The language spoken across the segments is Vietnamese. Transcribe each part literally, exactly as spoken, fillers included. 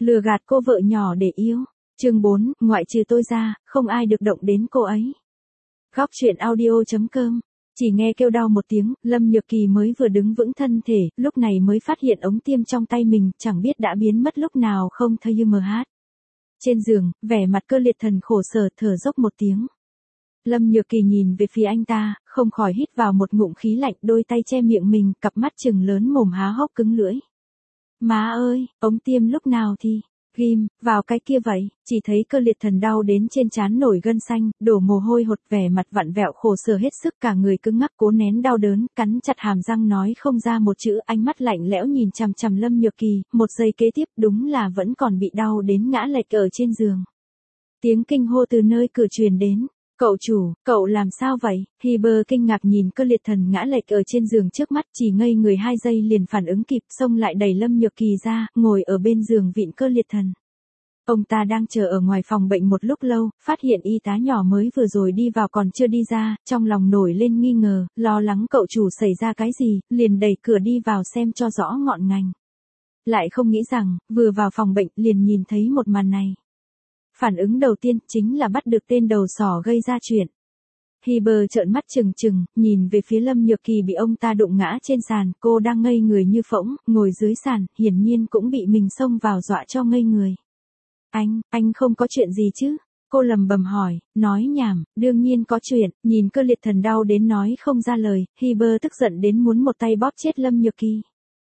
Lừa gạt cô vợ nhỏ để yêu. Chương bốn, ngoại trừ tôi ra, không ai được động đến cô ấy. Góc truyện audio chấm com. Chỉ nghe kêu đau một tiếng, Lâm Nhược Kỳ mới vừa đứng vững thân thể, lúc này mới phát hiện ống tiêm trong tay mình, chẳng biết đã biến mất lúc nào không thấy mờ hát. Trên giường, vẻ mặt Cơ Liệt Thần khổ sở thở dốc một tiếng. Lâm Nhược Kỳ nhìn về phía anh ta, không khỏi hít vào một ngụm khí lạnh, đôi tay che miệng mình, cặp mắt trừng lớn mồm há hốc cứng lưỡi. Má ơi, ống tiêm lúc nào thì... Ghim, vào cái kia vậy, chỉ thấy Cơ Liệt Thần đau đến trên trán nổi gân xanh, đổ mồ hôi hột, vẻ mặt vặn vẹo khổ sở hết sức, cả người cứng ngắc cố nén đau đớn, cắn chặt hàm răng nói không ra một chữ, ánh mắt lạnh lẽo nhìn chằm chằm Lâm Nhược Kỳ, một giây kế tiếp đúng là vẫn còn bị đau đến ngã lệch ở trên giường. Tiếng kinh hô từ nơi cửa truyền đến. Cậu chủ, cậu làm sao vậy? Hiber kinh ngạc nhìn Cơ Liệt Thần ngã lệch ở trên giường trước mắt, chỉ ngây người hai giây liền phản ứng kịp, xông lại đẩy Lâm Nhược Kỳ ra, ngồi ở bên giường vịn Cơ Liệt Thần. Ông ta đang chờ ở ngoài phòng bệnh một lúc lâu, phát hiện y tá nhỏ mới vừa rồi đi vào còn chưa đi ra, trong lòng nổi lên nghi ngờ, lo lắng cậu chủ xảy ra cái gì, liền đẩy cửa đi vào xem cho rõ ngọn ngành. Lại không nghĩ rằng, vừa vào phòng bệnh liền nhìn thấy một màn này. Phản ứng đầu tiên chính là bắt được tên đầu sỏ gây ra chuyện. Hiber trợn mắt trừng trừng, nhìn về phía Lâm Nhược Kỳ bị ông ta đụng ngã trên sàn, cô đang ngây người như phỗng, ngồi dưới sàn, hiển nhiên cũng bị mình xông vào dọa cho ngây người. Anh, anh không có chuyện gì chứ? Cô lầm bầm hỏi, nói nhảm, đương nhiên có chuyện, nhìn Cơ Liệt Thần đau đến nói không ra lời, Hiber tức giận đến muốn một tay bóp chết Lâm Nhược Kỳ.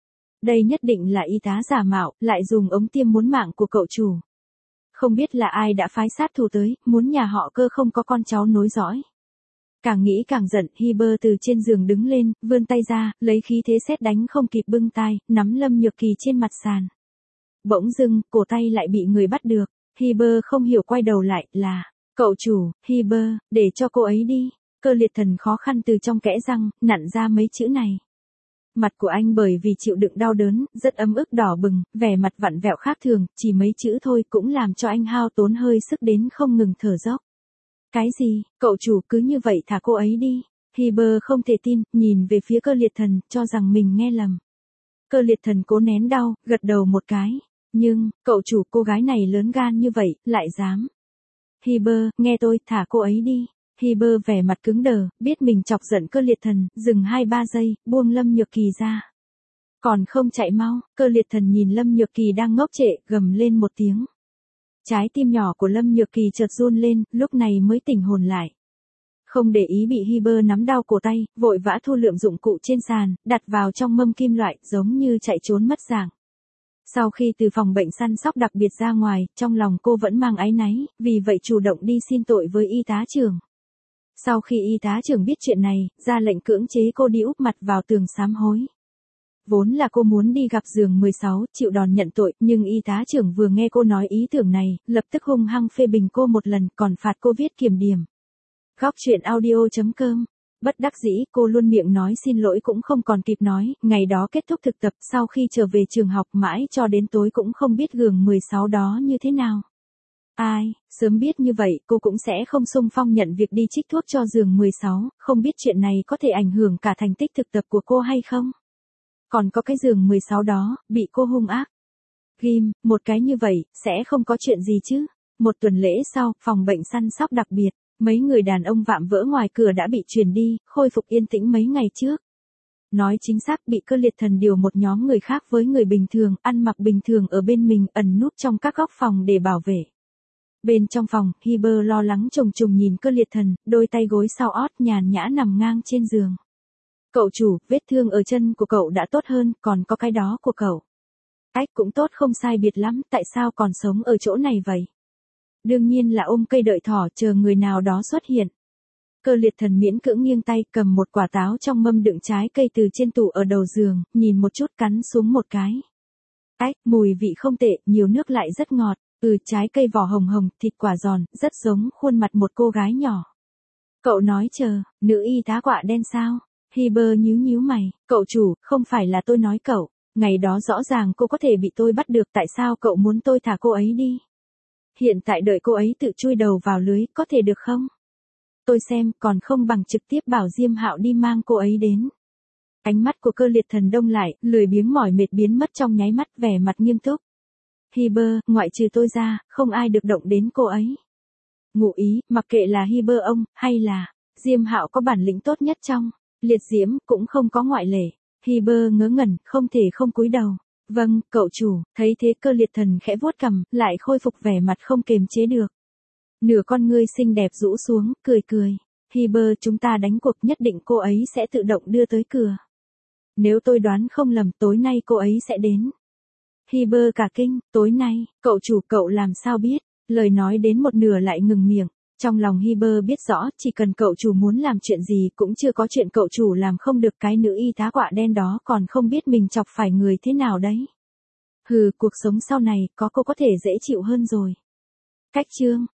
Đây nhất định là y tá giả mạo, lại dùng ống tiêm muốn mạng của cậu chủ. Không biết là ai đã phái sát thủ tới, muốn nhà họ Cơ không có con cháu nối dõi. Càng nghĩ càng giận, Hiber từ trên giường đứng lên, vươn tay ra, lấy khí thế sét đánh không kịp bưng tai, nắm Lâm Nhược Kỳ trên mặt sàn. Bỗng dưng, cổ tay lại bị người bắt được, Hiber không hiểu quay đầu lại, là, cậu chủ, Hiber, để cho cô ấy đi. Cơ Liệt Thần khó khăn từ trong kẽ răng, nặn ra mấy chữ này. Mặt của anh bởi vì chịu đựng đau đớn, rất ấm ức đỏ bừng, vẻ mặt vặn vẹo khác thường, chỉ mấy chữ thôi cũng làm cho anh hao tốn hơi sức đến không ngừng thở dốc. Cái gì, cậu chủ cứ như vậy thả cô ấy đi. Hiber không thể tin, nhìn về phía Cơ Liệt Thần, cho rằng mình nghe lầm. Cơ Liệt Thần cố nén đau, gật đầu một cái. Nhưng, cậu chủ, cô gái này lớn gan như vậy, lại dám. Hiber, nghe tôi, thả cô ấy đi. Hiber vẻ mặt cứng đờ, biết mình chọc giận Cơ Liệt Thần, dừng hai ba giây, buông Lâm Nhược Kỳ ra. Còn không chạy mau, Cơ Liệt Thần nhìn Lâm Nhược Kỳ đang ngốc trệ, gầm lên một tiếng. Trái tim nhỏ của Lâm Nhược Kỳ chợt run lên, lúc này mới tỉnh hồn lại. Không để ý bị Hiber nắm đau cổ tay, vội vã thu lượm dụng cụ trên sàn, đặt vào trong mâm kim loại, giống như chạy trốn mất dạng. Sau khi từ phòng bệnh săn sóc đặc biệt ra ngoài, trong lòng cô vẫn mang áy náy, vì vậy chủ động đi xin tội với y tá trưởng. Sau khi y tá trưởng biết chuyện này, ra lệnh cưỡng chế cô đi úp mặt vào tường sám hối. Vốn là cô muốn đi gặp giường mười sáu, chịu đòn nhận tội, nhưng y tá trưởng vừa nghe cô nói ý tưởng này, lập tức hung hăng phê bình cô một lần, còn phạt cô viết kiểm điểm. Góc truyện audio chấm com. Bất đắc dĩ, cô luôn miệng nói xin lỗi cũng không còn kịp nói, ngày đó kết thúc thực tập, sau khi trở về trường học mãi cho đến tối cũng không biết giường mười sáu đó như thế nào. Ai, sớm biết như vậy, cô cũng sẽ không xung phong nhận việc đi trích thuốc cho giường mười sáu, không biết chuyện này có thể ảnh hưởng cả thành tích thực tập của cô hay không. Còn có cái giường mười sáu đó, bị cô hung ác. Ghim, một cái như vậy, sẽ không có chuyện gì chứ. Một tuần lễ sau, phòng bệnh săn sóc đặc biệt, mấy người đàn ông vạm vỡ ngoài cửa đã bị truyền đi, khôi phục yên tĩnh mấy ngày trước. Nói chính xác bị Cơ Liệt Thần điều một nhóm người khác với người bình thường, ăn mặc bình thường ở bên mình, ẩn núp trong các góc phòng để bảo vệ. Bên trong phòng, Hiber lo lắng trùng trùng nhìn Cơ Liệt Thần, đôi tay gối sau ót nhàn nhã nằm ngang trên giường. Cậu chủ, vết thương ở chân của cậu đã tốt hơn, còn có cái đó của cậu. Ách cũng tốt không sai biệt lắm, tại sao còn sống ở chỗ này vậy? Đương nhiên là ôm cây đợi thỏ chờ người nào đó xuất hiện. Cơ Liệt Thần miễn cưỡng nghiêng tay cầm một quả táo trong mâm đựng trái cây từ trên tủ ở đầu giường, nhìn một chút cắn xuống một cái. Ách, mùi vị không tệ, nhiều nước lại rất ngọt, ừ trái cây vỏ hồng hồng, thịt quả giòn, rất giống khuôn mặt một cô gái nhỏ. Cậu nói chờ, nữ y tá quạ đen sao? Hiber nhíu nhíu mày, cậu chủ, không phải là tôi nói cậu, ngày đó rõ ràng cô có thể bị tôi bắt được, tại sao cậu muốn tôi thả cô ấy đi? Hiện tại đợi cô ấy tự chui đầu vào lưới, có thể được không? Tôi xem, còn không bằng trực tiếp bảo Diêm Hạo đi mang cô ấy đến. Ánh mắt của Cơ Liệt Thần đông lại, lười biếng mỏi mệt biến mất trong nháy mắt, vẻ mặt nghiêm túc. Hiber, ngoại trừ tôi ra, không ai được động đến cô ấy. Ngụ ý, mặc kệ là Hiber ông, hay là Diêm Hạo có bản lĩnh tốt nhất trong liệt diễm, cũng không có ngoại lệ. Hiber ngớ ngẩn, không thể không cúi đầu. Vâng, cậu chủ, thấy thế Cơ Liệt Thần khẽ vuốt cằm, lại khôi phục vẻ mặt không kềm chế được. Nửa con ngươi xinh đẹp rũ xuống, cười cười. Hiber, chúng ta đánh cuộc, nhất định cô ấy sẽ tự động đưa tới cửa. Nếu tôi đoán không lầm, tối nay cô ấy sẽ đến. Hiber cả kinh, tối nay, cậu chủ, cậu làm sao biết? Lời nói đến một nửa lại ngừng miệng. Trong lòng Hiber biết rõ, chỉ cần cậu chủ muốn làm chuyện gì cũng chưa có chuyện cậu chủ làm không được, cái nữ y tá quạ đen đó còn không biết mình chọc phải người thế nào đấy. Hừ, cuộc sống sau này, có cô có thể dễ chịu hơn rồi. Cách chương